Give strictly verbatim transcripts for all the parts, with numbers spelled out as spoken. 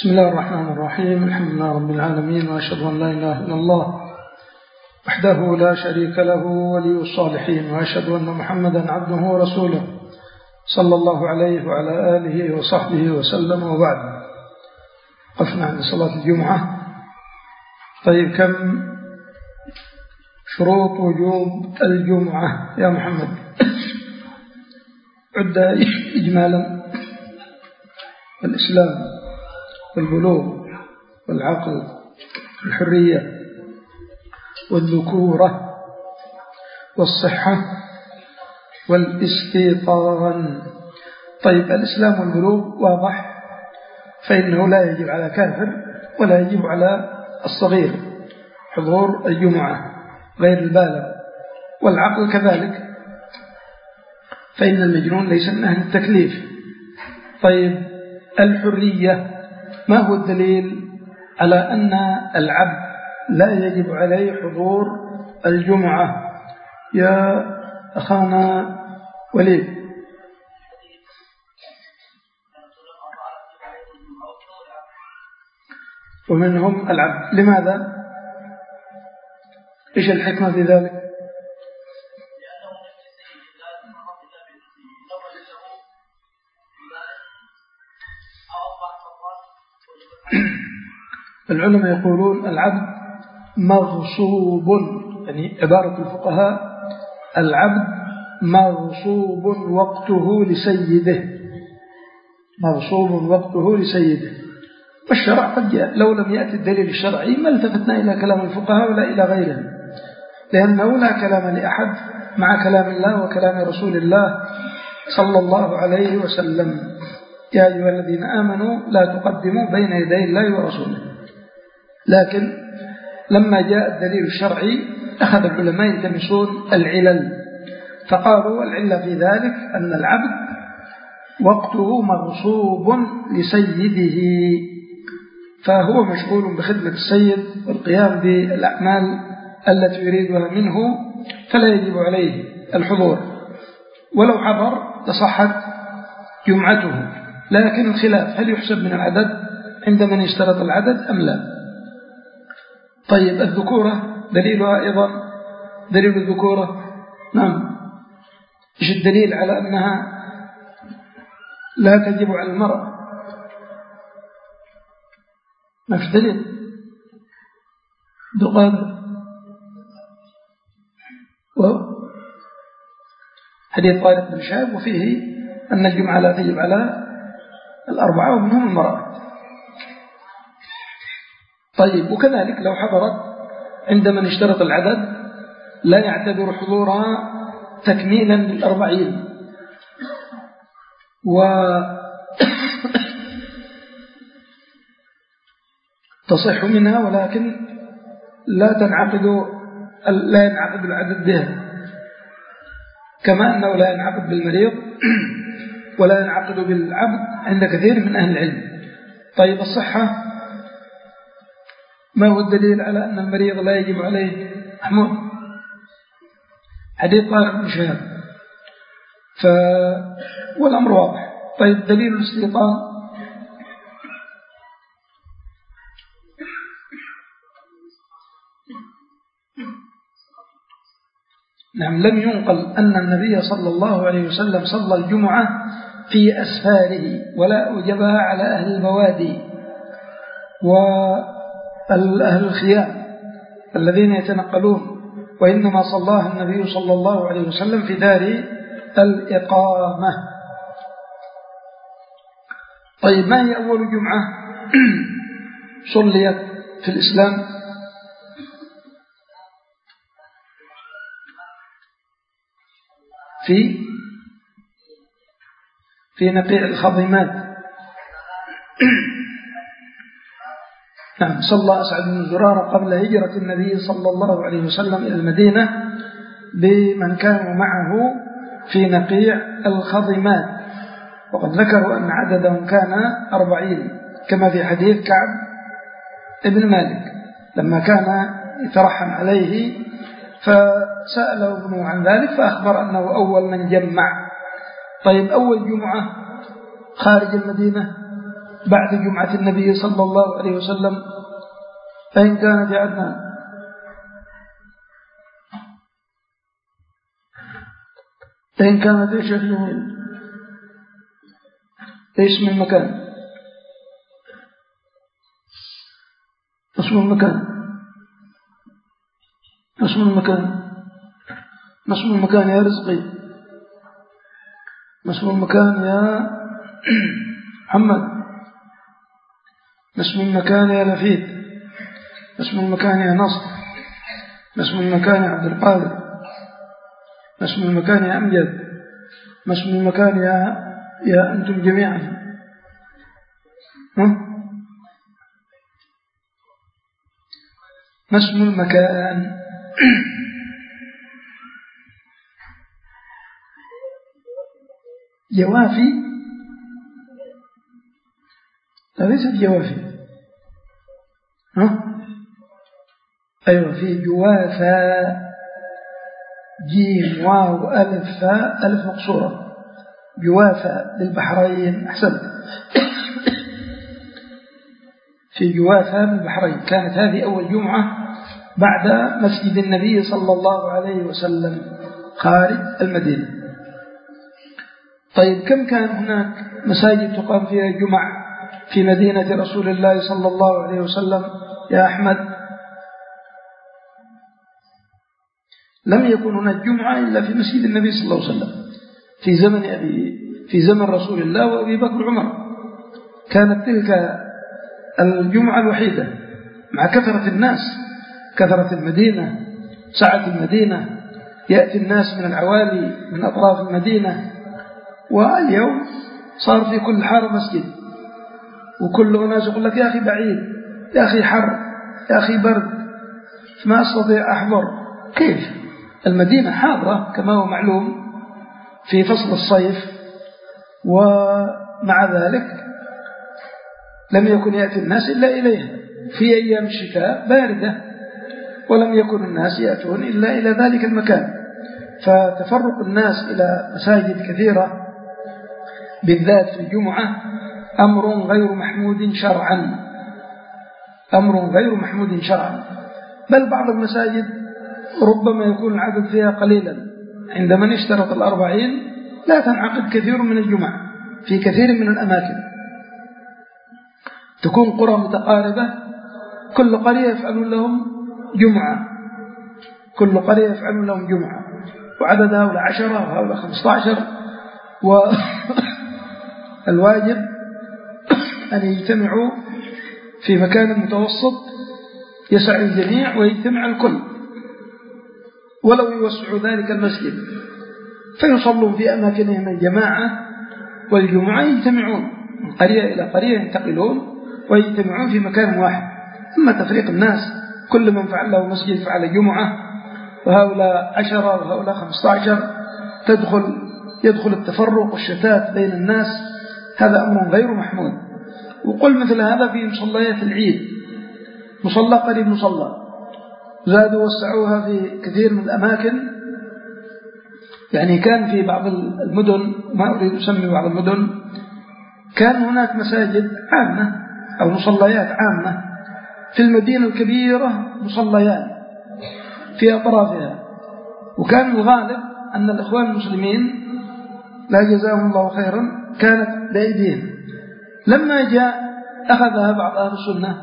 بسم الله الرحمن الرحيم. الحمد لله رب العالمين، وأشهد أن لا إله إلا الله وحده لا شريك له ولي الصالحين، وأشهد أن محمدا عبده ورسوله صلى الله عليه وعلى آله وصحبه وسلم. وبعد، قفنا عند صلاة الجمعة. طيب، كم شروط وجوب الجمعة يا محمد؟ عد إجمالا: الإسلام والبلوغ والعقل والحرية والذكورة والصحة والاستيطان. طيب، الإسلام والبلوغ واضح، فإنه لا يجب على كافر ولا يجب على الصغير حضور الجمعة غير البالغ، والعقل كذلك، فإن المجنون ليس من أهل التكليف. طيب، الحرية، ما هو الدليل على أن العبد لا يجب عليه حضور الجمعة يا أخانا وليد؟ ومنهم العبد. لماذا؟ إيش الحكمة في ذلك؟ العلماء يقولون العبد مغصوب، يعني عبارة الفقهاء: العبد مغصوب وقته لسيده، مغصوب وقته لسيده. والشرع قد جاء، لو لم يأتي الدليل الشرعي ما التفتنا إلى كلام الفقهاء ولا إلى غيرهم، لأنه لا كلام لأحد مع كلام الله وكلام رسول الله صلى الله عليه وسلم. يا أيها الذين آمنوا لا تقدموا بين يدي الله ورسوله. لكن لما جاء الدليل الشرعي أخذ العلماء يلتمسون العلل، فقالوا العلة في ذلك أن العبد وقته مغصوب لسيده، فهو مشغول بخدمة السيد والقيام بالأعمال التي يريدها منه، فلا يجب عليه الحضور، ولو حضر تصحت جمعته. لكن الخلاف: هل يحسب من العدد عند من يشترط العدد أم لا؟ طيب، الذكورة دليلها أيضا دليل الذكورة. نعم، إيش الدليل على أنها لا تجب على المرأة؟ ما في دليل. دقادر وحديث طارق بن شهاب، وفيه أن الجمعة لا تجب على الأربعة ومنهم المرأة. طيب، وكذلك لو حضرت عند من اشترط العدد لا يعتبر حضورها تكميلا للأربعين، وتصح منها، ولكن لا تنعقد لا ينعقد العدد بها، كما أنه لا ينعقد بالمريض ولا ينعقد بالعبد عند كثير من أهل العلم. طيب، الصحة، ما هو الدليل على أن المريض لا يجب عليه؟ محمود، حديث طارق بن شهاب، ف... والأمر واضح. طيب، دليل الاستيطان، نعم، لم ينقل أن النبي صلى الله عليه وسلم صلى الجمعة في أسفاره ولا أوجبها على أهل البوادي وأهل الخيام الذين يتنقلون، وإنما صلاها النبي صلى الله عليه وسلم في دار الإقامة. طيب، ما هي أول جمعة صليت في الإسلام؟ في في نقيع الخضمات. نعم، صلى أسعد بن زرارة قبل هجرة النبي صلى الله عليه وسلم إلى المدينة بمن كانوا معه في نقيع الخضمات، وقد ذكروا أن عددهم كان أربعين، كما في حديث كعب ابن مالك لما كان يترحم عليه فسأله ابنه عن ذلك فأخبر أنه أول من جمع. طيب، أول جمعة خارج المدينة بعد جمعة النبي صلى الله عليه وسلم، فإن كانت يا عدنان فإن كانت إيش الجميل إيش من المكان اسم المكان اسم المكان اسم المكان يا رزقي، اسم المكان يا محمد، اسم المكان يا لفيد، اسم المكان يا نصر، اسم المكان يا عبد القادر، اسم المكان يا أمجد، اسم المكان يا يا أنتم جميعا. ما اسم المكان؟ جوافي؟ لا ليست جوافي. ها؟ أيوة في جوافا، جيم واو ألف فاء ألف مقصورة، جوافا للبحرين. أحسنت. في جوافا للبحرين كانت هذه أول جمعة بعد مسجد النبي صلى الله عليه وسلم خارج المدينة. طيب كم كان هناك مساجد تقام فيها الجمعة في مدينة رسول الله صلى الله عليه وسلم يا أحمد؟ لم يكن هناك جمعة إلا في مسجد النبي صلى الله عليه وسلم في زمن أبي في زمن رسول الله وأبي بكر وعمر. كانت تلك الجمعة الوحيدة، مع كثرة الناس، كثرة المدينة، سعة المدينة، يأتي الناس من العوالي من أطراف المدينة. واليوم صار في كل حارة مسجد، وكل الناس يقول لك يا أخي بعيد، يا أخي حر، يا أخي برد، ما أستطيع أحضر. كيف؟ المدينة حاضرة كما هو معلوم في فصل الصيف، ومع ذلك لم يكن يأتي الناس إلا إليها. في أيام الشتاء باردة ولم يكن الناس يأتون إلا إلى ذلك المكان. فتفرق الناس إلى مساجد كثيرة بالذات في الجمعة أمر غير محمود شرعا، أمر غير محمود شرعا. بل بعض المساجد ربما يكون العدد فيها قليلا، عندما نشترط الأربعين لا تنعقد كثير من الجمعة في كثير من الأماكن. تكون قرى متقاربة، كل قرية يفعلون لهم جمعة، كل قرية يفعلون لهم جمعة، وعددها هؤلاء عشرة وهؤلاء خمسة عشر. والواجب أن يجتمعوا في مكان متوسط يسع الجميع ويجتمع الكل، ولو يوسعوا ذلك المسجد فيصلون في أماكنهم الجماعة، والجمعة يجتمعون من قرية إلى قرية، ينتقلون ويجتمعون في مكان واحد. أما تفريق الناس كل من فعل له مسجد فعل جمعة، وهؤلاء عشرة وهؤلاء خمسة عشر، تدخل يدخل التفرق والشتات بين الناس، هذا أمر غير محمود. وقل مثل هذا في مصليات العيد، مصلى قريب مصلى، زادوا وسعوها في كثير من الأماكن. يعني كان في بعض المدن، ما أريد أسمي بعض المدن، كان هناك مساجد عامة أو مصليات عامة في المدينة الكبيرة، مصليات في أطرافها، وكان الغالب أن الإخوان المسلمين لا جزاهم الله خيرا كانت بأيديهم. لما جاء أخذها بعض أهل السنة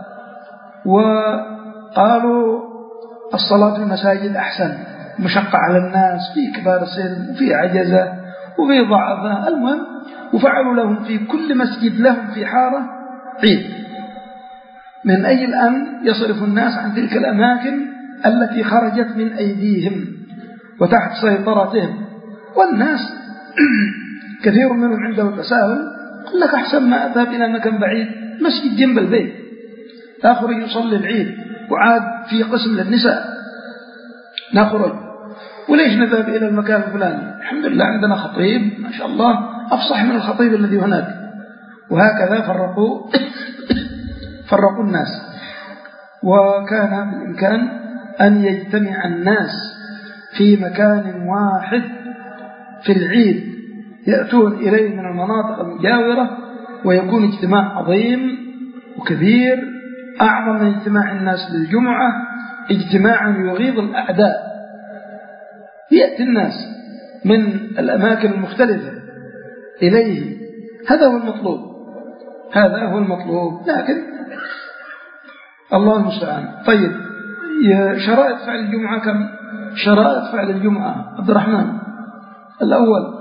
وقالوا الصلاة في المساجد أحسن، مشقة على الناس، في كبار السن وفي عجزة وفي ضعفاء، المهم وفعلوا لهم في كل مسجد لهم في حارة عيد، من أي الآن يصرف الناس عن تلك الأماكن التي خرجت من أيديهم وتحت سيطرتهم. والناس كثير منهم عندهم تساهل، قال لك أحسن ما أذهب إلى مكان بعيد، مسجد جنب البيت أخرج يصلي العيد، وعاد في قسم للنساء نخرج، وليش نذهب إلى المكان الفلاني؟ الحمد لله عندنا خطيب ما شاء الله أفصح من الخطيب الذي هناك. وهكذا فرقوا فرقوا الناس. وكان بالإمكان أن يجتمع الناس في مكان واحد في العيد، يأتون إليه من المناطق المجاورة ويكون اجتماع عظيم وكبير أعظم من اجتماع الناس للجمعة، اجتماعا يغيظ الأعداء، يأتي الناس من الأماكن المختلفة إليه. هذا هو المطلوب، هذا هو المطلوب، لكن الله المستعان. طيب، شرائط فعل الجمعة كم؟ شرائط فعل الجمعة عبد الرحمن. الأول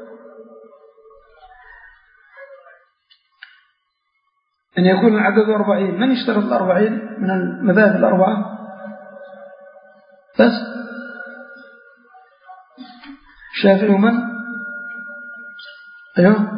أن يكون العدد أربعين. من يشترط الأربعين من المذاهب الأربعة؟ بس الشافعي ومن؟ أيوه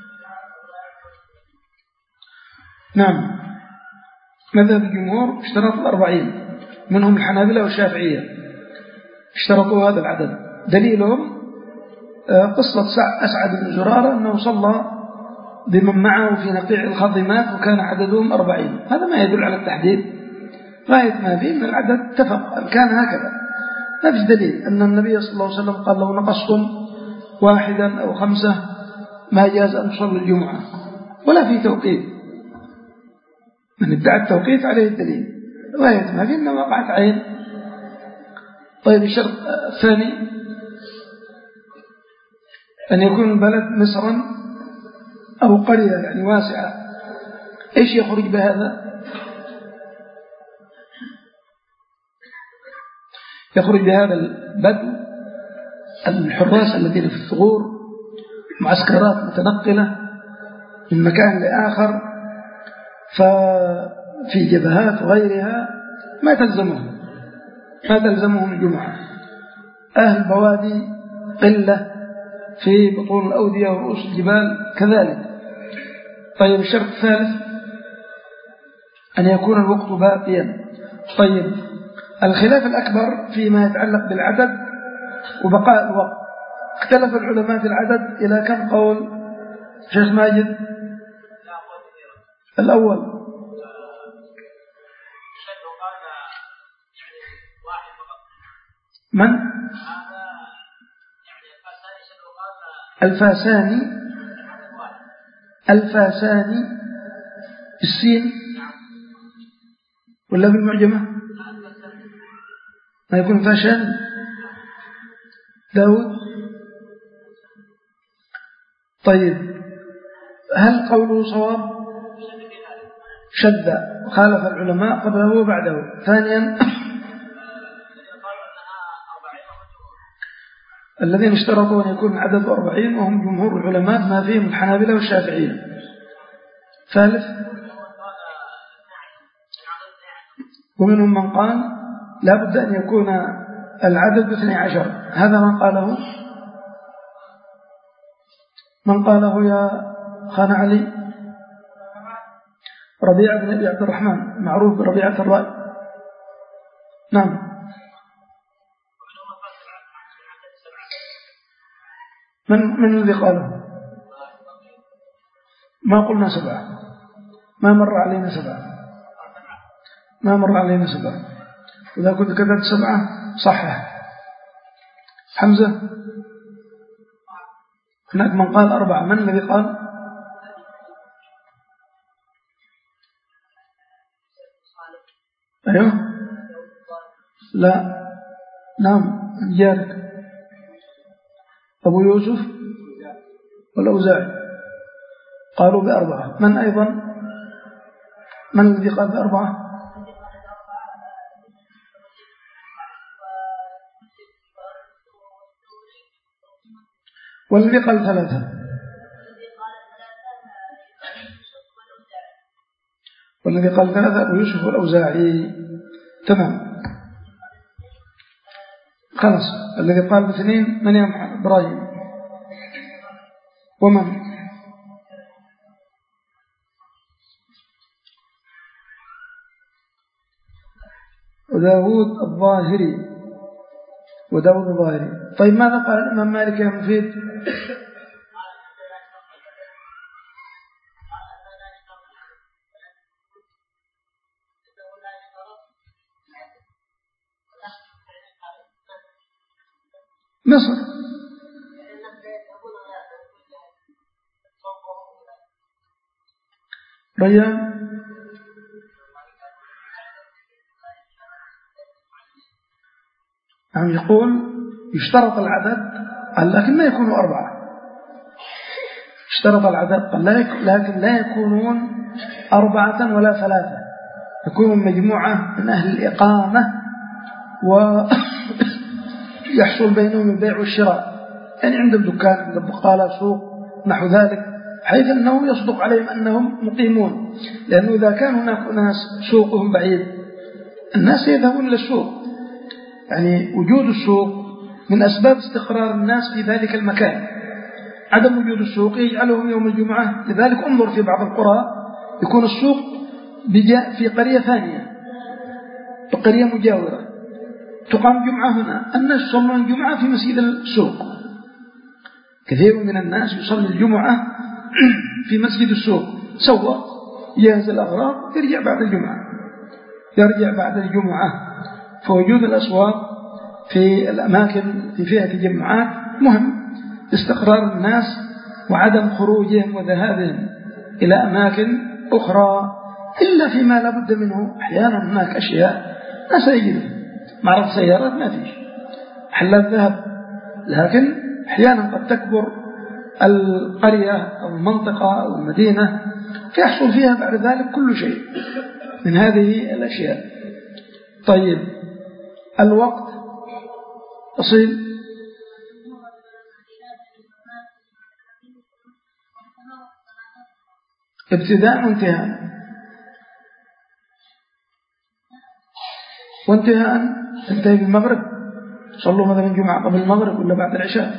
نعم، مذهب الجمهور اشترط الأربعين، منهم الحنابلة والشافعية اشترطوا هذا العدد. دليلهم قصة أسعد بن زرارة أنه صلى بمن معه في نقيع الخضمات وكان عددهم أربعين. هذا ما يدل على التحديد، غاية ما فيه من العدد اتفق أن كان هكذا. ما فيش دليل أن النبي صلى الله عليه وسلم قال لو نقصتم واحدا أو خمسة ما جاز أن تصلي الجمعة، ولا في توقيت. من ادعى التوقيت عليه الدليل، غاية ما فيه أنه وقعت عين. طيب، الشرط الثاني أن يكون البلد مصرا أو قرية يعني واسعة. إيش يخرج بهذا؟ يخرج بهذا البدو الحراس الذين في الثغور، معسكرات متنقلة من مكان لآخر، ففي جبهات وغيرها ما تلزمهم ما تلزمهم الجمعة. أهل بوادي قلة في بطون الأودية ورؤوس الجبال كذلك. طيب، الشرط الثالث أن يكون الوقت باقيا. طيب، الخلاف الأكبر فيما يتعلق بالعدد وبقاء الوقت. اختلف العلماء في العدد إلى كم قول؟ شيخ ماجد. الأول من؟ الفاساني. الفاساني بالسين ولا بالمعجمة؟ ما يكون فاشاني. داود. طيب، هل قوله صواب؟ شد، خالف العلماء قبله وبعده. ثانيا، الذين اشترطوا أن يكون العدد أربعين وهم جمهور العلماء ما فيهم الحنابلة والشافعية. ثالث، ومنهم من قال لا بد أن يكون العدد باثني عشر. هذا من قاله من قاله يا خان علي؟ ربيعة بن أبي عبد الرحمن، معروف بربيعة الرأي. نعم. من من الذي قاله؟ ما قلنا سبعة، ما مر علينا سبعة، ما مر علينا سبعة. إذا كنت كتبت سبعة صحح. حمزة. هناك من قال أربعة. من الذي قال؟ أيوه. لا. نعم، جارك أبو يوسف والأوزاعي قالوا بأربعة. من أيضا؟ من الذي قال بأربعة؟ والذي قال ثلاثة؟ والذي قال ثلاثة أبو يوسف والأوزاعي. تمام، خلاص. الذي قال باثنين من يا محمد إبراهيم؟ ومن؟ وداود الظاهري. وداود الظاهري. طيب، ماذا قال الإمام مالك يا مفيد؟ مصر. ريان عم يقول يشترط العدد لكن لا يكونوا أربعة. اشترط العدد لكن لا يكونون أربعة ولا ثلاثة، يكونون مجموعة من أهل الإقامة ويحصل بينهم البيع والشراء، يعني عندهم دكان، عندهم بقالة، سوق، نحو ذلك، حيث أنه يصدق عليهم أنهم مقيمون. لأنه إذا كان هناك ناس سوقهم بعيد الناس يذهبون للسوق، يعني وجود السوق من أسباب استقرار الناس في ذلك المكان. عدم وجود السوق يجعلهم يوم الجمعة، لذلك انظر في بعض القرى يكون السوق في قرية ثانية، قرية مجاورة، تقام جمعة هنا، الناس يصلون الجمعة في مسجد السوق. كثير من الناس يصلي الجمعة في مسجد السوق، سوى يهز الأغراض يرجع بعد الجمعة يرجع بعد الجمعة فوجود الأسواق في الأماكن في فيها تجمعات مهم استقرار الناس وعدم خروجهم وذهابهم إلى أماكن أخرى، إلا فيما لا بد منه. أحيانا هناك أشياء ما سيجدها، معرض سيارات ما فيش، محلات ذهب، لكن أحيانا قد تكبر القرية أو المنطقة أو المدينة فيحصل فيها بعد ذلك كل شيء من هذه الأشياء. طيب الوقت أصيل ابتداء وانتهاء، وانتهاء تنتهي بالمغرب، صلوا مثلا الجمعة قبل المغرب ولا بعد العشاء،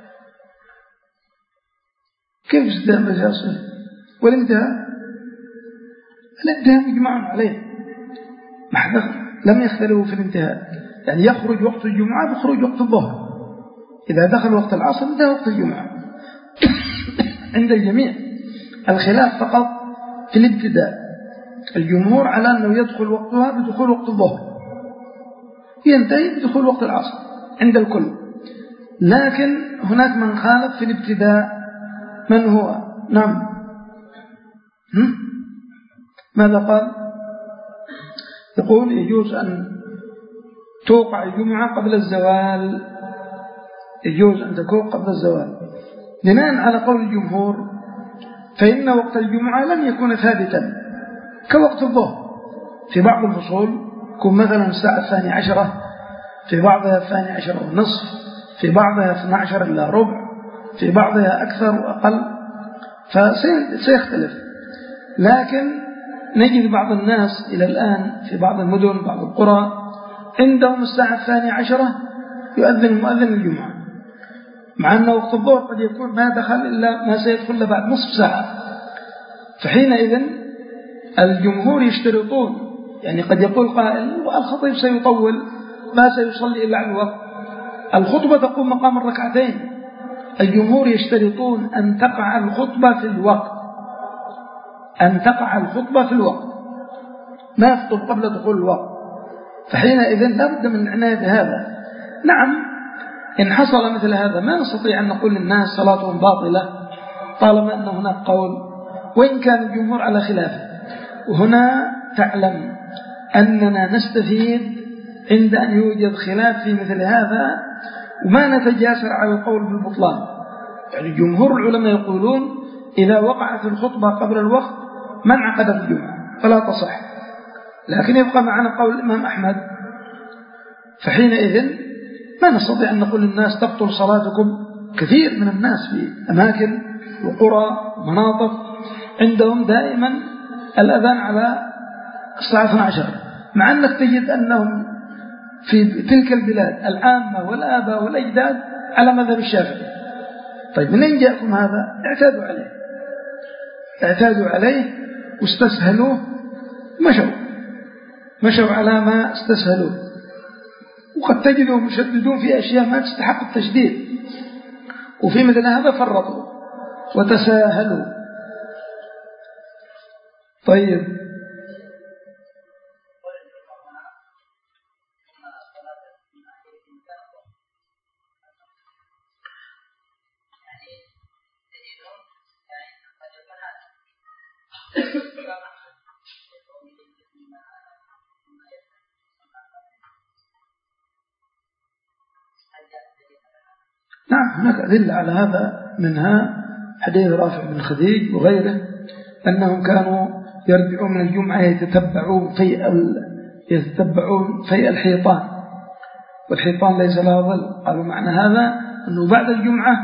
كيف ابتداء بس يصل؟ والانتهاء الانتهاء مجمع عليه، لم يختلفوا في الانتهاء، يعني يخرج وقت الجمعة بخروج وقت الظهر، إذا دخل وقت العصر انتهى وقت الجمعة عند الجميع. الخلاف فقط في الابتداء، الجمهور على أنه يدخل وقتها بدخول وقت الظهر، ينتهي بدخول وقت العصر عند الكل، لكن هناك من خالف في الابتداء. من هو؟ نعم، ماذا قال؟ يقول يجوز أن توقع الجمعة قبل الزوال، يجوز أن تكون قبل الزوال بناء على قول الجمهور، فإن وقت الجمعة لم يكن ثابتا كوقت الظهر، في بعض الفصول يكون مثلا الساعة الثانية عشرة، في بعضها الثانية عشر ونصف، في بعضها اثنى عشر إلا ربع، في بعضها أكثر وأقل، فسيختلف. لكن نجد بعض الناس إلى الآن في بعض المدن بعض القرى عندهم الساعة الثانية عشرة يؤذن المؤذن الجمعة، مع أن وقت الظهر قد يكون ما دخل إلا ما سيدخل إلا بعد نصف ساعة. فحينئذ الجمهور يشترطون، يعني قد يقول قائل والخطيب سيطول ما سيصلي إلا عن الوقت، الخطبة تقوم مقام الركعتين، الجمهور يشترطون أن تقع الخطبة في الوقت، أن تقع الخطبة في الوقت، ما يخطب قبل دخول الوقت. فحينئذ لا بد من العناية بهذا. نعم إن حصل مثل هذا ما نستطيع أن نقول للناس صلاتهم باطلة طالما أن هناك قول، وإن كان الجمهور على خلافه. وهنا تعلم أننا نستفيد عند أن يوجد خلاف في مثل هذا وما نتجاسر على القول بالبطلان. يعني جمهور العلماء يقولون إذا وقعت الخطبة قبل الوقت من عقد الجمعة فلا تصح، لكن يبقى معنا قول الإمام أحمد، فحينئذ ما نستطيع أن نقول للناس تبطل صلاتكم. كثير من الناس في أماكن وقرى ومناطق عندهم دائما الأذان على الساعة اثنتي عشرة، مع أنك تجد أنهم في تلك البلاد العامة والآباء والأجداد على مذهب الشافعي. طيب منين جاءكم هذا؟ اعتادوا عليه اعتادوا عليه واستسهلوه، مشوا مشوا على ما استسهلوه. وقد تجدهم مشددون في أشياء ما تستحق التشديد، وفي مثل هذا فرطوا وتساهلوا. طيب نعم هناك أدلة على هذا، منها حديث رافع بن خديج وغيره أنهم كانوا يرجعون من الجمعة يتتبعون في يتتبعون في الحيطان، والحيطان ليس لها ظل. قالوا معنى هذا أنه بعد الجمعة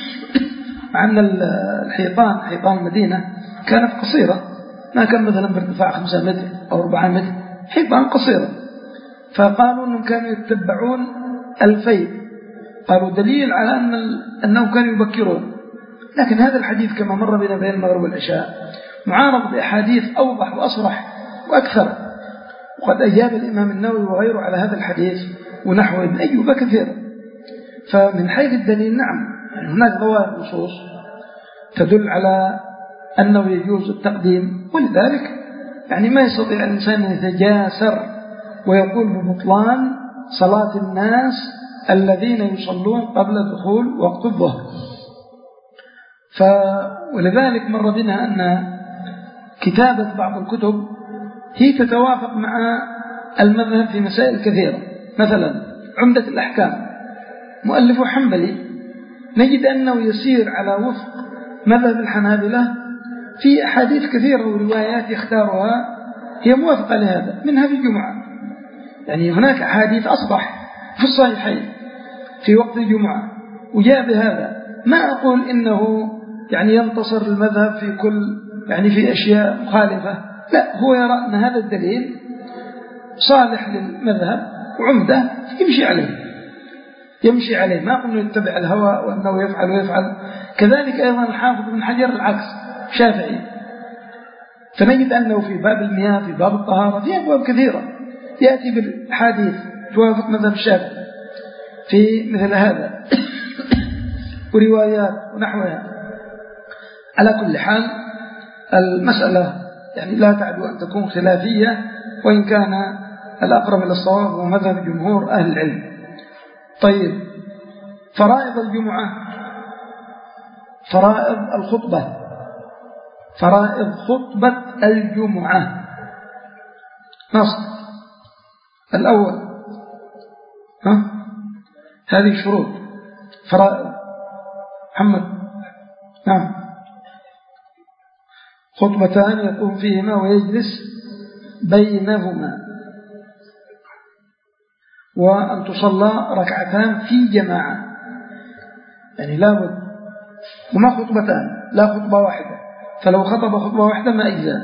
مع أن الحيطان حيطان المدينة كانت قصيرة، ما كان مثلا بارتفاع خمسة متر أو أربعة متر، حيطان قصيرة، فقالوا أنهم كانوا يتبعون الفيء. قالوا دليل على أن أنهم كانوا يبكرون. لكن هذا الحديث كما مر بنا بين المغرب والعشاء معارض بأحاديث أوضح وأصرح وأكثر، وقد أجاب الإمام النووي وغيره على هذا الحديث ونحوه ابن أيوب كثيرا. فمن حيث الدليل نعم يعني هناك ظواهر نصوص تدل على أنه يجوز التقديم، ولذلك يعني ما يستطيع الإنسان أن يتجاسر ويقول ببطلان صلاة الناس الذين يصلون قبل دخول وقت الظهر. ف... ولذلك مر بنا أن كتابة بعض الكتب هي تتوافق مع المذهب في مسائل كثيرة. مثلا عمدة الأحكام مؤلفه حنبلي، نجد أنه يسير على وفق مذهب الحنابلة في أحاديث كثيرة وروايات يختارها هي موافقة لهذا، منها في الجمعة. يعني هناك أحاديث أصبح في الصحيحين في وقت الجمعة وجاء بهذا. ما أقول إنه يعني ينتصر المذهب في كل يعني في أشياء مخالفة، لا، هو يرى أن هذا الدليل صالح للمذهب وعمده يمشي عليه يمشي عليه ما أقول أنه يتبع الهوى وأنه يفعل ويفعل. كذلك أيضا الحافظ بن حجر العكس شافعي، فنجد أنه في باب المياه في باب الطهارة في أبواب كثيرة يأتي بالحديث توافق مذهب الشافعي في مثل هذا وروايات ونحوها. على كل حال المسألة يعني لا تعد أن تكون خلافية، وإن كان الأقرب إلى الصواب هو مذهب جمهور أهل العلم. طيب، فرائض الجمعة، فرائض الخطبة، فرائض خطبة الجمعة نص الأول ها هذه شروط فرائض محمد. نعم، خطبتان يقوم فيهما ويجلس بينهما، وأن تصلى ركعتان في جماعة، يعني لابد وما خطبتان، لا خطبة واحدة، فلو خطب خطبة واحدة ما أجزاء،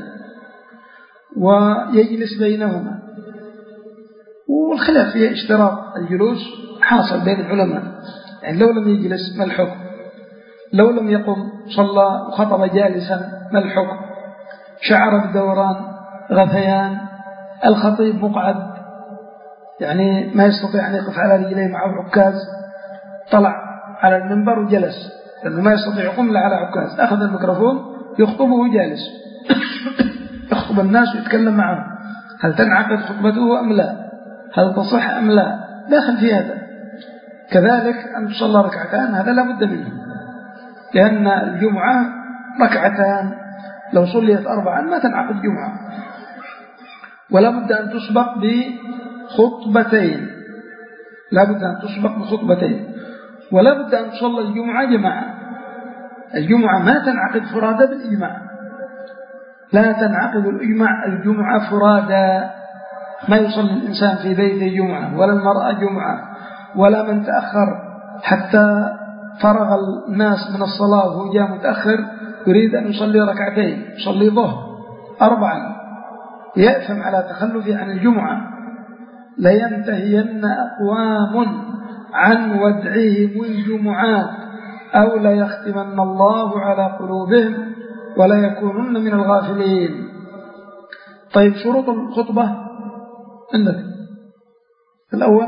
ويجلس بينهما. والخلاف في اشتراط الجلوس حاصل بين العلماء، يعني لو لم يجلس ما الحكم، لو لم يقم صلى وخطب جالسا ما الحكم، شعر بدوران غثيان، الخطيب مقعد يعني ما يستطيع أن يقف على رجليه معه عكاز، طلع على المنبر وجلس لأنه ما يستطيع يقوم إلا على عكاز، أخذ الميكروفون يخطبه جالس يخطب الناس ويتكلم معهم، هل تنعقد خطبته أم لا؟ هل تصح أم لا؟ داخل في هذا. كذلك أن تصلى ركعتان هذا لا بد منه، لأن الجمعة ركعتان، لو صليت أربعا ما تنعقد جمعة، ولا بد أن تسبق بخطبتين، لا بد أن تسبق بخطبتين، ولا بد أن تصلى الجمعة جماعة. الجمعة ما تنعقد فرادى بالإجماع، لا تنعقد الإجماع الجمعة فرادى، ما يصلي الإنسان في بيته جمعة، ولا المرأة جمعة، ولا من تأخر حتى فرغ الناس من الصلاة وهو جاء متأخر يريد أن يصلي ركعتين، يصلي ظهر أربعا، يأثم على تخلفه عن الجمعة. لينتهين أقوام عن ودعهم الجمعات أو ليختمن الله على قلوبهم ولا يكونن من الغافلين. طيب، شروط الخطبة عندك الأول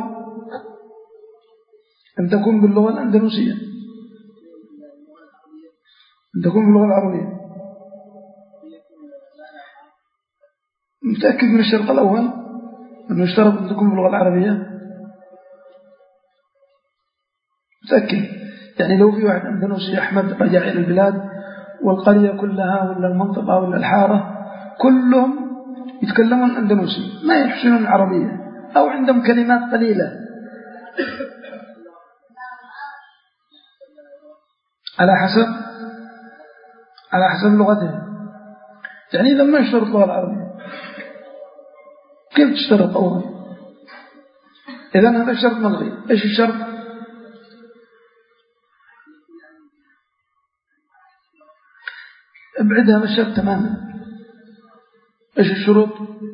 أن تكون باللغة الأندلسية، أن تكون باللغة العربية. متأكد من الشرط الأول أنه يشترط أن تكون باللغة العربية؟ متأكد؟ يعني لو في واحد أندلسي أحمد رجع إلى البلاد والقرية كلها ولا المنطقة ولا الحارة كلهم يتكلمون أندلسي ما يحسنون العربية أو عندهم كلمات قليلة، على حسب على حسب لغته. يعني إذا ما يشترط اللغة العربية كيف تشترط أولا؟ إذن هذا الشرط ملغي. إيش الشرط؟ ابعدها من الشرط تماما. إيش الشروط؟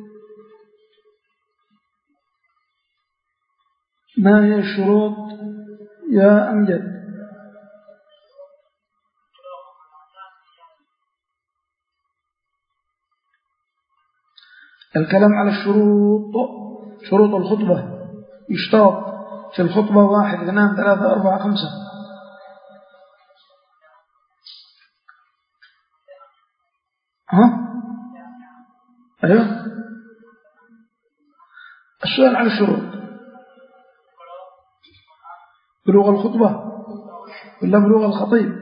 ما هي الشروط يا أمجد؟ الكلام على الشروط، شروط الخطبة. يشترط في الخطبة واحد اثنان ثلاثة أربعة خمسة. ها؟ أيوه. السؤال على الشروط. بلوغ الخطبة ولا بلوغ الخطيب؟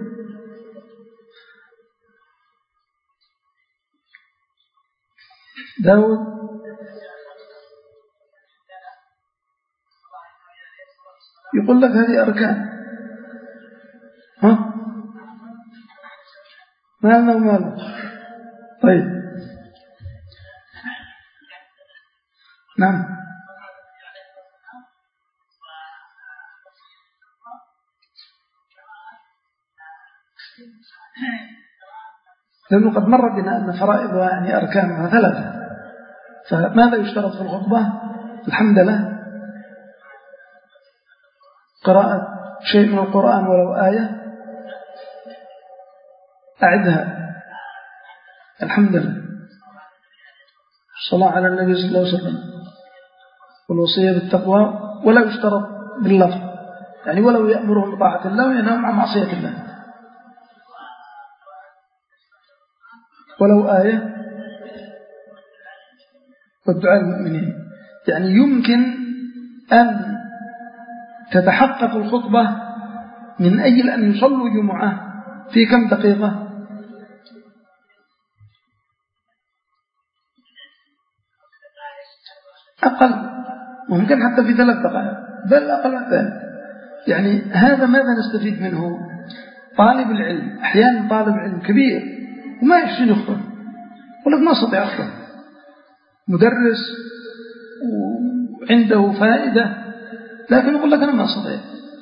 داود. يقول لك هذه أركان. ها؟ مالنا وماله. طيب نعم. لأنه قد مر بنا أن فرائضها يعني أركانها ثلاثة. فماذا يشترط في الخطبة؟ الحمد لله، قراءة شيء من القرآن ولو آية، أعدها، الحمد لله، الصلاة على النبي صلى الله عليه وسلم، والوصية بالتقوى. ولا يشترط باللفظ، يعني ولو يأمرهم بطاعة الله وينهاهم عن معصية الله، ولو آية، والدعاء المؤمنين. يعني يمكن أن تتحقق الخطبة من أجل أن يصلوا جمعة في كم دقيقة؟ أقل، ممكن حتى في ثلاث دقائق، بل أقل من ذلك. يعني هذا ماذا نستفيد منه؟ طالب العلم أحيانا طالب علم كبير وما يحسن يخطب، يقول لك ما استطيع أخطب، مدرس وعنده فائدة، لكن يقول لك أنا ما استطيع.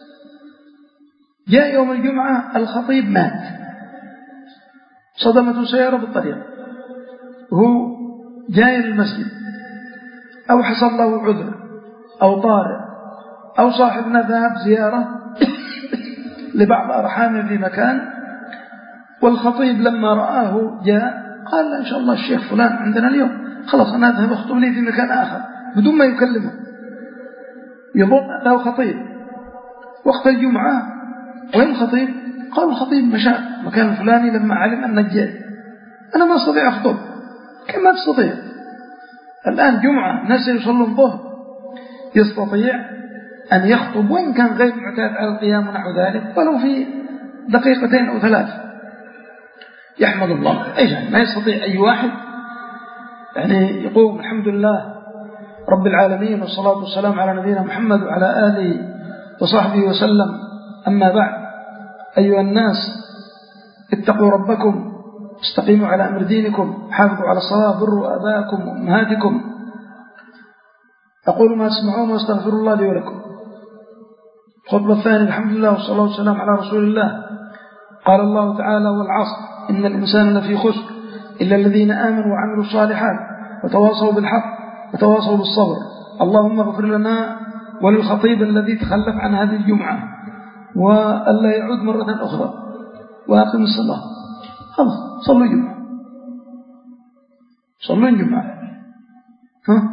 جاء يوم الجمعة الخطيب مات، صدمته سيارة بالطريق وهو جاي للمسجد، أو حصل له عذر أو طارئ، أو صاحبنا ذهب زيارة لبعض أرحامه في مكان، والخطيب لما رآه جاء قال إن شاء الله الشيخ فلان عندنا اليوم، خلاص أنا أذهب أخطب لي في مكان آخر بدون ما يكلمه، يظن أنه خطيب. وقت الجمعة وين الخطيب؟ قال الخطيب مشى مكان الفلاني لما علم أنك جاي، أنا ما أستطيع أخطب. كيف ما تستطيع؟ الآن جمعة الناس يصلون الظهر، يستطيع أن يخطب وإن كان غير معتاد على القيام ونحو ذلك، ولو في دقيقتين أو ثلاث، يحمد الله. أيضا ما يستطيع أي واحد يعني يقوم الحمد لله رب العالمين والصلاة والسلام على نبينا محمد وعلى آله وصحبه وسلم. أما بعد، أيها الناس اتقوا ربكم، استقيموا على أمر دينكم، حافظوا على الصلاة، بروا آباءكم وأمهاتكم. أقول ما تسمعون واستغفر الله لي ولكم. الخطبة الثانية، الحمد لله والصلاة والسلام على رسول الله. قال الله تعالى: والعصر إن الإنسان لفي خسر إلا الذين آمنوا وعملوا الصالحات وتواصوا بالحق وتواصوا بالصبر. اللهم اغفر لنا وللخطيب الذي تخلف عن هذه الجمعة وألا يعود مرة أخرى، وأقم الصلاة. خلاص صلوا الجمعة، صلوا الجمعة. ها؟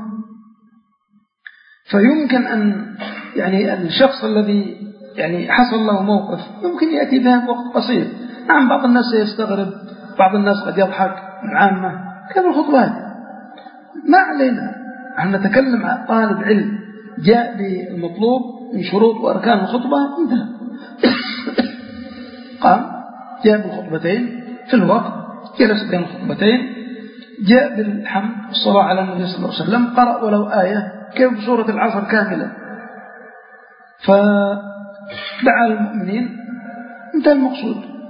فيمكن أن يعني الشخص الذي يعني حصل له موقف يمكن يأتي بها بوقت قصير. نعم بعض الناس سيستغرب، بعض الناس قد يضحك، العامة كيف الخطبات؟ ما علينا، نحن نتكلم عن طالب علم جاء بالمطلوب من شروط وأركان الخطبة، انتهى. قام جاء بالخطبتين في الوقت، جلس بين الخطبتين، جاء بالحمد والصلاة على النبي صلى الله عليه وسلم، قرأ ولو آية كيف بسورة العصر كاملة، فدعا المؤمنين، انتهى المقصود.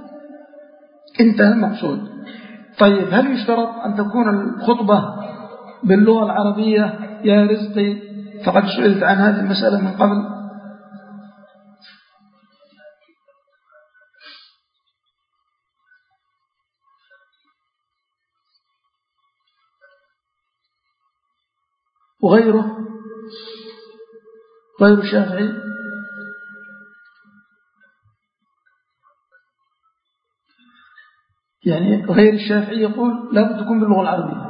انتهى المقصود. طيب هل يشترط أن تكون الخطبة باللغة العربية يا رزقي؟ فقد سئلت عن هذه المسألة من قبل. وغيره غير الشافعي يعني غير الشافعي يقول لا بد تكون باللغة العربية.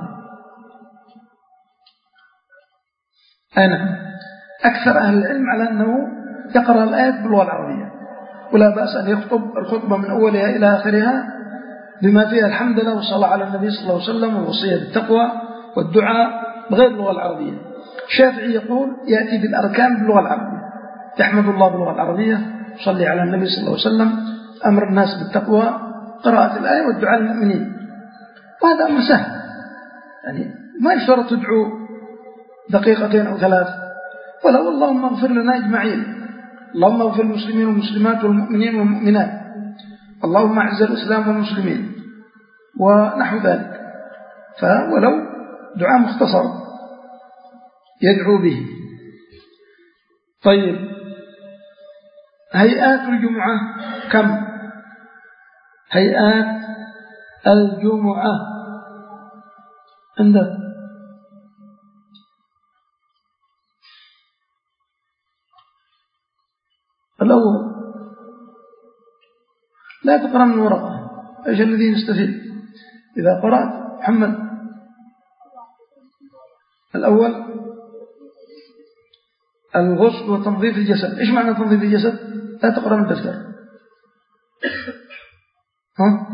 أنا أكثر أهل العلم على أنه يقرأ الآيات باللغة العربية، ولا بأس أن يخطب الخطبة من أولها إلى آخرها بما فيها الحمد لله والصلاة على النبي صلى الله عليه وسلم والوصية بالتقوى والدعاء بغير اللغة العربية. الشافعي يقول يأتي بالأركان باللغة العربية، يحمد الله باللغة العربية، يصلي على النبي صلى الله عليه وسلم، أمر الناس بالتقوى، قراءة الآية والدعاء للمؤمنين. وهذا أمر سهل، يعني ما يشترط تدعو دقيقتين أو ثلاث، ولو اللهم اغفر لنا أجمعين، اللهم اغفر المسلمين والمسلمات والمؤمنين والمؤمنات، اللهم اعز الإسلام والمسلمين ونحو ذلك. فولو دعاء مختصر يدعو به. طيب هيئات الجمعة كم؟ هيئات الجمعة عندك الأول لا تقرأ من ورقة، إيش الذي يستفيد إذا قرأت؟ محمد الأول الغسل وتنظيف الجسد. إيش معنى تنظيف الجسد؟ لا تقرأ من دفتر. ها؟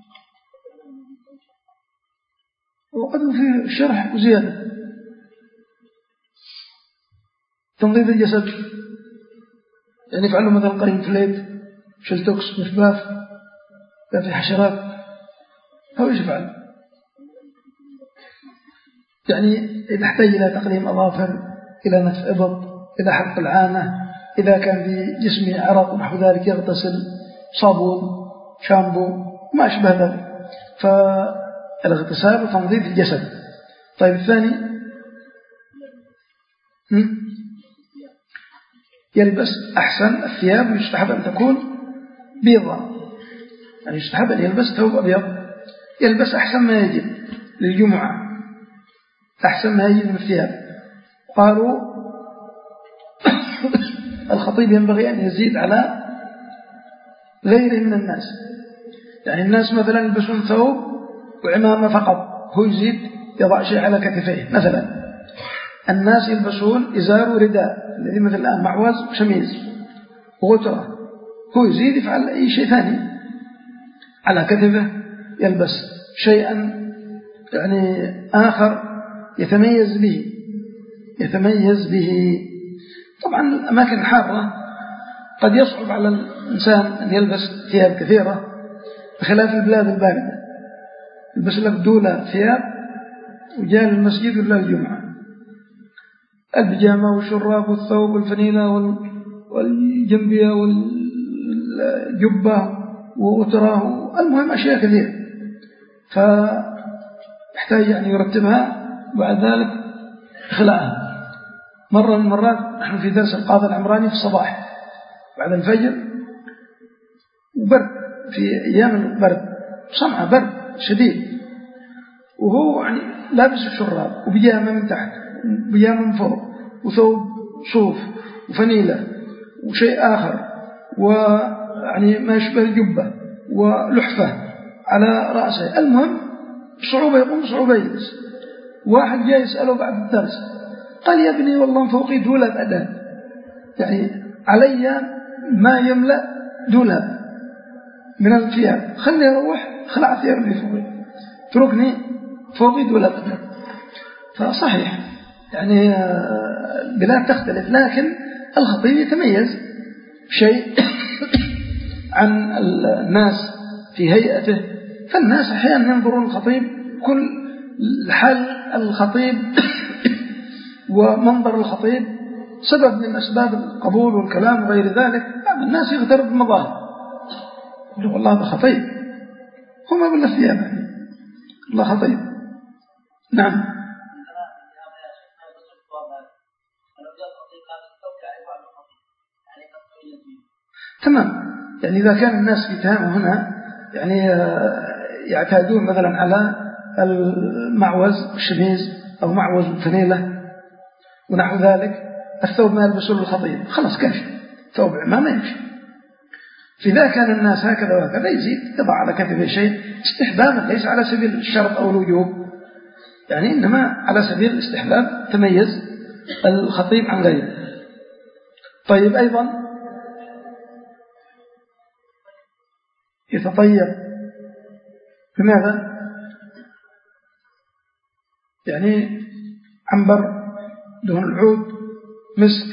وقد في شرح وزيادة. تنظيف الجسد يعني يفعله مثلا قرين فليت، شلتوكس، مشباف، لا في حشرات، هو إيش يفعل؟ يعني إذا احتاج إلى تقليم أظافر، إلى نتف إبط، إلى حلق العانة، إذا كان في جسمه عرق ونحو ذلك يغتسل، صابون، شامبو، ما أشبه ذلك. فالاغتسال وتنظيف الجسد. طيب الثاني يلبس أحسن الثياب، يستحب أن تكون بيضاء، يعني يستحب أن يلبس ثوب أبيض، يلبس أحسن ما يجب للجمعة، أحسن ما يجب من الثياب. قالوا الخطيب ينبغي أن يزيد على غيره من الناس، يعني الناس مثلا يلبسون ثوب وعمامة فقط، هو يزيد يضع شيء على كتفيه. مثلا الناس يلبسون إزار ورداء الذي مثل الآن معوز وشميز وغترة، هو يزيد يفعل أي شيء ثاني على كتفه، يلبس شيئا يعني آخر يتميز به يتميز به. طبعا الأماكن الحارة قد يصعب على الإنسان أن يلبس ثياب كثيرة بخلاف البلاد الباردة، يلبس لك دولة ثياب وجاء للمسجد ولا الجمعة، البجامة والشراب والثوب والفنيلة والجنبية والجبة وغتراه، المهم أشياء كثيرة، فيحتاج يعني يرتبها وبعد ذلك خلعها. مرة من المرات نحن في درس القاضي العمراني في الصباح بعد الفجر، وبرد في أيام البرد، صنعة برد شديد، وهو يعني لابس الشراب وبيجامة من تحت وبيجامة من فوق وثوب صوف وفنيلة وشيء آخر، ويعني ما يشبه الجبة ولحفة على رأسه. المهم صعوبة، يقوم صعوبة يجلس. واحد جاي يسأله بعد الدرس قال يا ابني والله من فوقي دولاب أدان، يعني علي ما يملأ دولاب من الثياب، خلني أروح خلع ثياب اللي فوقي، تركني فوقي دولاب أدان. فصحيح يعني بلاد تختلف، لكن الخطيب يتميز شيء عن الناس في هيئته. فالناس أحيانا ينظرون الخطيب، كل حال الخطيب ومنظر الخطيب سبب من أسباب القبول والكلام وغير ذلك. بعض الناس يغترب بالمظاهر، يقول والله هذا خطيب، هما بالثياب يعني الله خطيب. نعم. تمام. يعني إذا كان الناس يتهاموا هنا يعني يعتادون مثلا على المعوز والشميز أو معوز والفنيلة ونحو ذلك، الثوب ما يلبسه الخطيب خلاص كافي، ثوب ما ما يمشي. فإذا كان الناس هكذا وهكذا يزيد يضع على كتفه شيء استحبابا، ليس على سبيل الشرط أو الوجوب، يعني إنما على سبيل الاستحباب تميز الخطيب عن غيره. طيب أيضا يتطيب بماذا؟ يعني عنبر، دهن العود، مسك،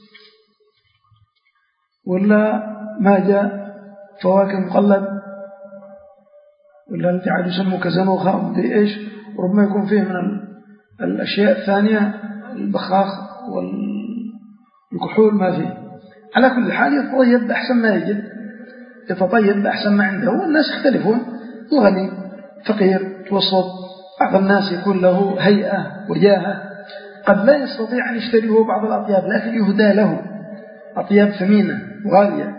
ولا ماجا، فواكه مقلد، ولا التي عاد يسموه كزنوخة ومدري إيش، وربما يكون فيه من الأشياء الثانية البخاخ والكحول ما فيه. على كل حال يتطيب بأحسن ما يجد، يتطيب بأحسن ما عنده. والناس يختلفون، الغني فقير توسط، بعض الناس يكون له هيئة وجاهة قد لا يستطيع أن يشتريه بعض الأطياب، لكن يهدى له أطياب ثمينة وغالية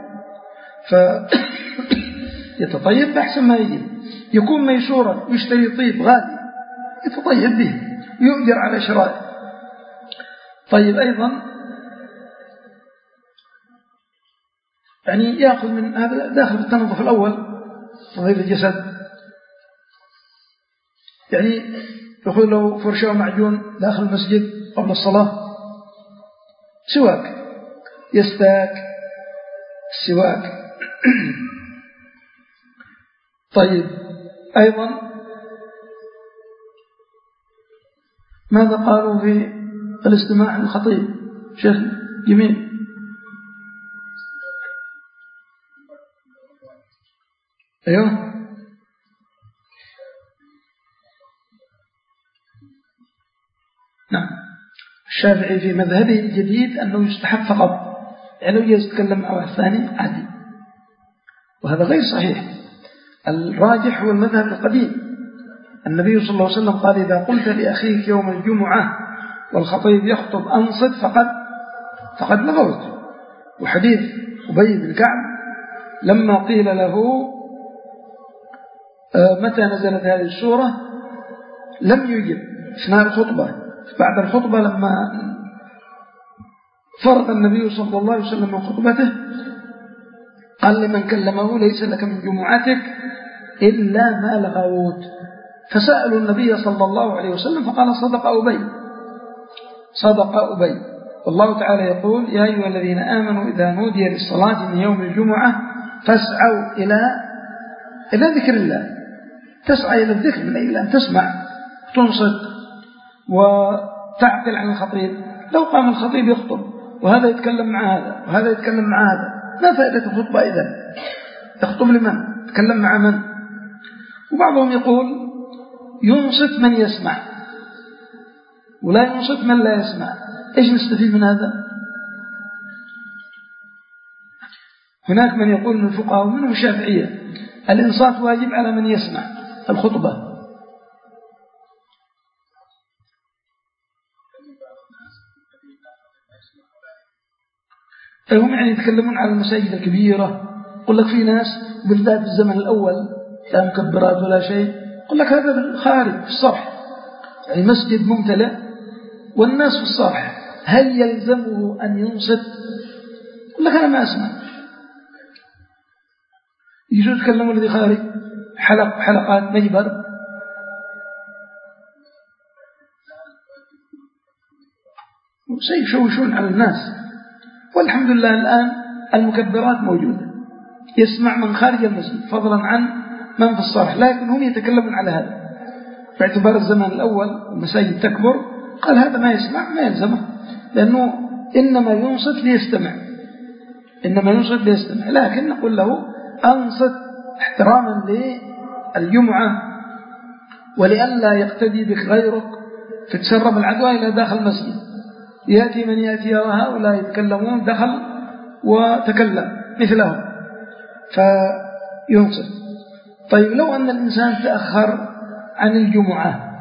فيتطيب بأحسن ما يجد. يكون ميسورا يشتري طيب غالي يتطيب به، يؤجر على شرائه. طيب أيضا يعني يأخذ من هذا داخل التنظف الأول، تنظيف الجسد، يعني يأخذ له فرشة ومعجون داخل المسجد قبل الصلاة، سواك، يستاك السواك. طيب أيضا ماذا قالوا في الاستماع للخطيب شيخ جميل؟ أيوه نعم. الشافعي في مذهبه الجديد أنه يستحب فقط، يعني لو يتكلم مع واحد ثاني عادي، وهذا غير صحيح. الراجح هو المذهب القديم. النبي صلى الله عليه وسلم قال إذا قلت لأخيك يوم الجمعة والخطيب يخطب أنصت فقد فقد لغوت. وحديث أبي بن كعب لما قيل له متى نزلت هذه السورة لم يجب أثناء الخطبة. بعد الخطبة لما فرغ النبي صلى الله عليه وسلم من خطبته قال لمن كلمه ليس لك من جمعتك إلا ما لغوت. فسألوا النبي صلى الله عليه وسلم فقال صدق أبي، صدق أبي. والله تعالى يقول يا أيها الذين آمنوا إذا نودي للصلاة من يوم الجمعة فاسعوا إلى إلى ذكر الله. تسعى إلى الذكر من أجل أن تسمع تنصت وتعقل عن الخطيب. لو قام الخطيب يخطب وهذا يتكلم مع هذا وهذا يتكلم مع هذا، ما فائدة الخطبة إذن؟ يخطب لمن؟ يتكلم مع من؟ وبعضهم يقول ينصت من يسمع ولا ينصت من لا يسمع. إيش نستفيد من هذا؟ هناك من يقول من الفقهاء ومنهم الشافعية الإنصات واجب على من يسمع الخطبة. هم يعني يتكلمون على المساجد الكبيرة، يقول لك في ناس بالذات في الزمن الأول لا مكبرات ولا شيء، يقول لك هذا بالخارج في الصرح، يعني مسجد ممتلئ والناس في الصرح، هل يلزمه أن ينصت؟ يقول لك أنا ما أسمع. يجوا يتكلموا الذي خارج حلق حلقات مجبر، سيشوشون على الناس. والحمد لله الآن المكبرات موجودة، يسمع من خارج المسجد فضلا عن من في الصرح، لكن هم يتكلمون على هذا باعتبار الزمان الأول والمساجد تكبر. قال هذا ما يسمع ما يلزمه، لأنه إنما ينصت ليستمع، إنما ينصت ليستمع. لكن نقول له أنصت احتراما للجمعة ولئلا يقتدي بك غيرك فتسرب العدوى إلى داخل المسجد، يأتي من يأتي وهؤلاء يتكلمون دخل وتكلم مثلهم فينصت. طيب لو أن الإنسان تأخر عن الجمعة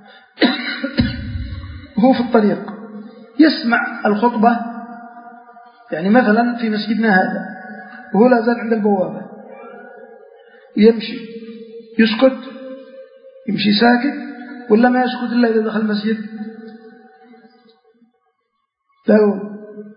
وهو في الطريق يسمع الخطبة، يعني مثلا في مسجدنا هذا وهو لا زال عند البوابة، يمشي يسكت، يمشي ساكت ولا ما يسكت إلا إذا دخل المسجد؟ داود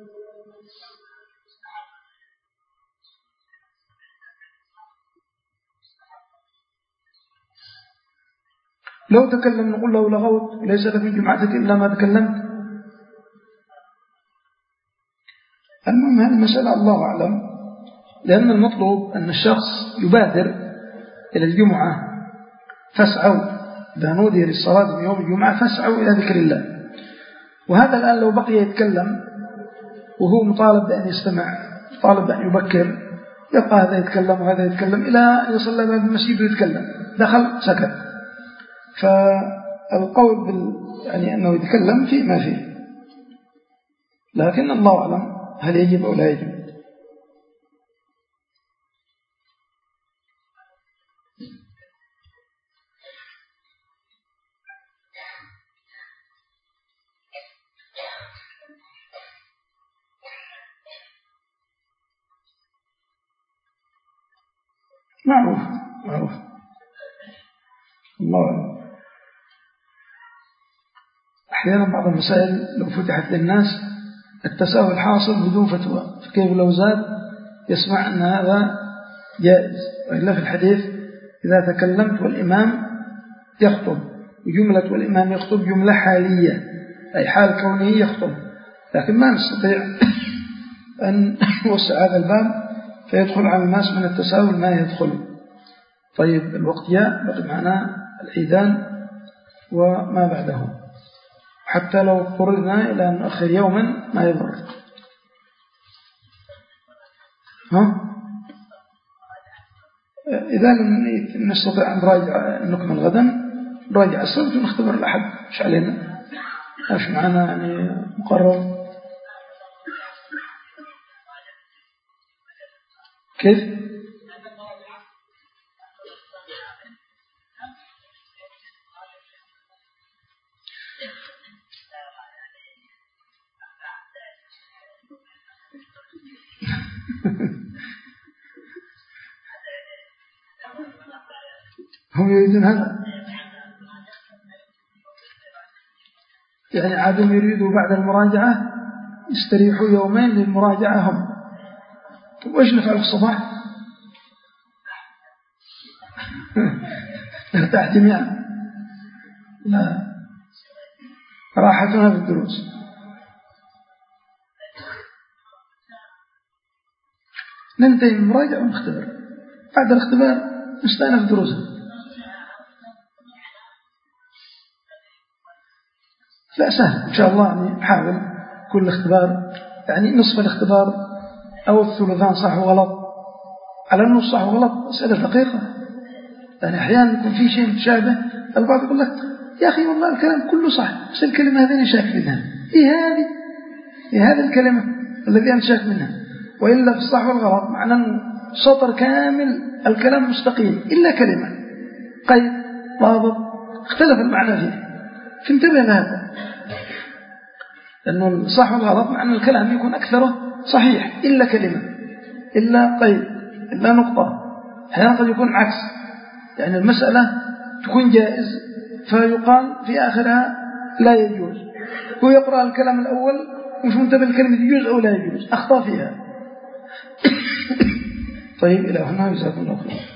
لو تكلم نقول له لغوت ليس لك من جمعتك إلا ما تكلمت. المهم هذه المسألة الله أعلم، لأن المطلوب أن الشخص يبادر إلى الجمعة، فاسعوا إذا نودي للصلاة من يوم الجمعة فاسعوا إلى ذكر الله. وهذا الآن لو بقي يتكلم وهو مطالب بأن يستمع، مطالب بأن يبكر، يبقى هذا يتكلم وهذا يتكلم إلى أن يصل باب المسجد ويتكلم، دخل سكت. فالقول بال يعني أنه يتكلم فيه ما فيه، لكن الله أعلم هل يجب أو لا يجب. معروف معروف الله أعلم. أحيانا بعض المسائل لو فتحت للناس التساهل حاصل بدون فتوى، فكيف لو زاد يسمع أن هذا جائز؟ وإلا في الحديث إذا تكلمت والإمام يخطب، وجملة والإمام يخطب جملة حالية أي حال كونه يخطب، لكن ما نستطيع أن نوسع هذا الباب فيدخل على الناس من التساهل ما يدخل. طيب الوقت جاء، بقي معنا الإذان وما بعده، حتى لو اضطررنا إلى أن نؤخر يوما ما يضر. ها؟ إذا لم نستطيع أن نراجع نكمل غدا نراجع السبت ونختبر الأحد، مش علينا، مش معنا يعني مقرر. كيف؟ هم يريدون هذا، يعني عادهم يريدوا بعد المراجعة يستريحوا يومين للمراجعة هم. طب وإيش نفعل في الصباح؟ نرتاح جميعا؟ لا، راحتنا في الدروس. ننتهي من المراجعة ونختبر، بعد الاختبار نستأنف دروسنا. لا سهل إن شاء الله، يعني نحاول كل اختبار يعني نصف الاختبار أو الثلثان صح وغلط، على أنه صح وغلط مسألة دقيقة. يعني أحيانا يكون في شيء متشابه، البعض يقول لك يا أخي والله الكلام كله صح بس الكلمة هذه أنا شاك منها، إيه هذه؟ إيه هذه الكلمة التي أنا شاك منها؟ وإلا في الصح والغلط معنى أنه سطر كامل الكلام مستقيم إلا كلمة قيد ضابط اختلف المعنى فيه، فانتبه لهذا، لأنه الصح والغلط معنى الكلام يكون أكثره صحيح إلا كلمة إلا قيد إلا نقطة. أحيانا قد يكون عكس، يعني المسألة تكون جائز فيقال في آخرها لا يجوز، هو يقرأ الكلام الأول مش منتبه الكلمة يجوز أو لا يجوز، أخطأ فيها. طيب إلى هنا جزاكم الله خير.